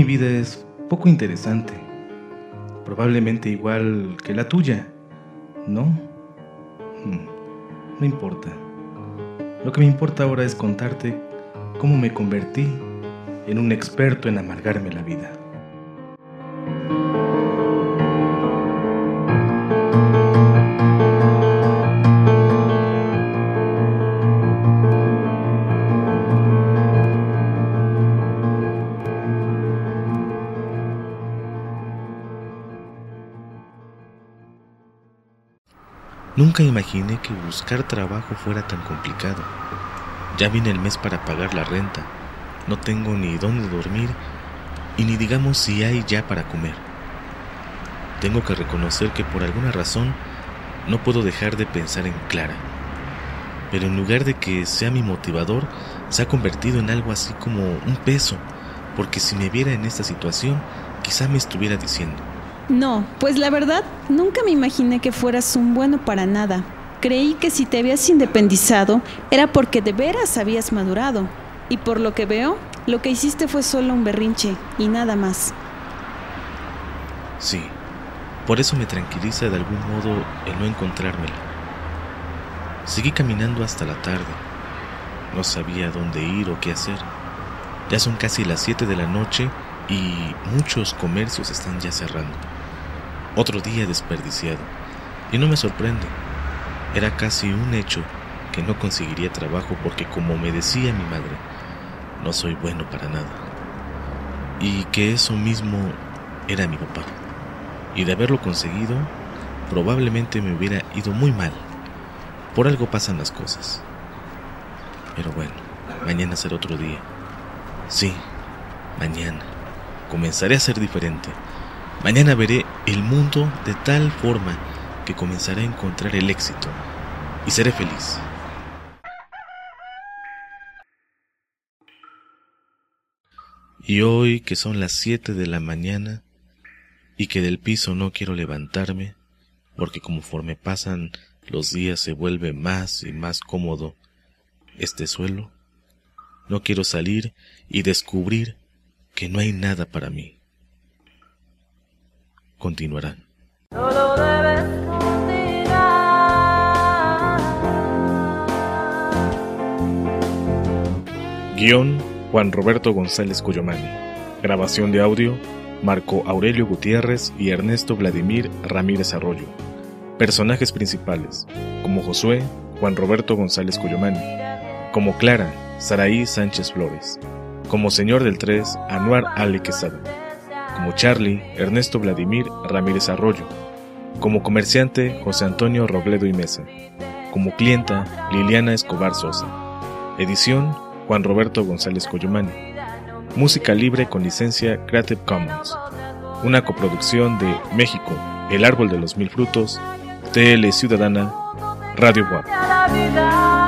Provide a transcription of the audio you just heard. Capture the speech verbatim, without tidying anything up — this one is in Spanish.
vida es poco interesante, probablemente igual que la tuya, ¿no? Hmm, no importa. Lo que me importa ahora es contarte cómo me convertí en un experto en amargarme la vida. Nunca imaginé que buscar trabajo fuera tan complicado. Ya viene el mes para pagar la renta, no tengo ni dónde dormir y ni digamos si hay ya para comer. Tengo que reconocer que por alguna razón no puedo dejar de pensar en Clara, pero en lugar de que sea mi motivador, se ha convertido en algo así como un peso, porque si me viera en esta situación, quizá me estuviera diciendo: no, pues la verdad, nunca me imaginé que fueras un bueno para nada. Creí que si te habías independizado era porque de veras habías madurado. Y por lo que veo, lo que hiciste fue solo un berrinche y nada más. Sí, por eso me tranquiliza de algún modo el no encontrármela. Seguí caminando hasta la tarde. No sabía dónde ir o qué hacer. Ya son casi las siete de la noche y muchos comercios están ya cerrando. Otro día desperdiciado, y no me sorprende. Era casi un hecho que no conseguiría trabajo porque, como me decía mi madre, no soy bueno para nada, y que eso mismo era mi papá, y de haberlo conseguido probablemente me hubiera ido muy mal. Por algo pasan las cosas. Pero bueno, mañana será otro día. Sí, mañana comenzaré a ser diferente. Mañana veré el mundo de tal forma que comenzaré a encontrar el éxito y seré feliz. Y hoy, que son las siete de la mañana y que del piso no quiero levantarme, porque conforme pasan los días se vuelve más y más cómodo este suelo, no quiero salir y descubrir que no hay nada para mí. Continuarán. Solo debes continuar. Guión: Juan Roberto González Cuyomani. Grabación de audio: Marco Aurelio Gutiérrez y Ernesto Vladimir Ramírez Arroyo. Personajes principales: como Josué, Juan Roberto González Cuyomani; como Clara, Saraí Sánchez Flores; como Señor del Tres, Anuar Ale Quesada; como Charlie, Ernesto Vladimir Ramírez Arroyo; como comerciante, José Antonio Robledo y Mesa; como clienta, Liliana Escobar Sosa. Edición: Juan Roberto González Cuyomani. Música libre con licencia Creative Commons. Una coproducción de México, El Árbol de los Mil Frutos, T L Ciudadana, Radio W A P.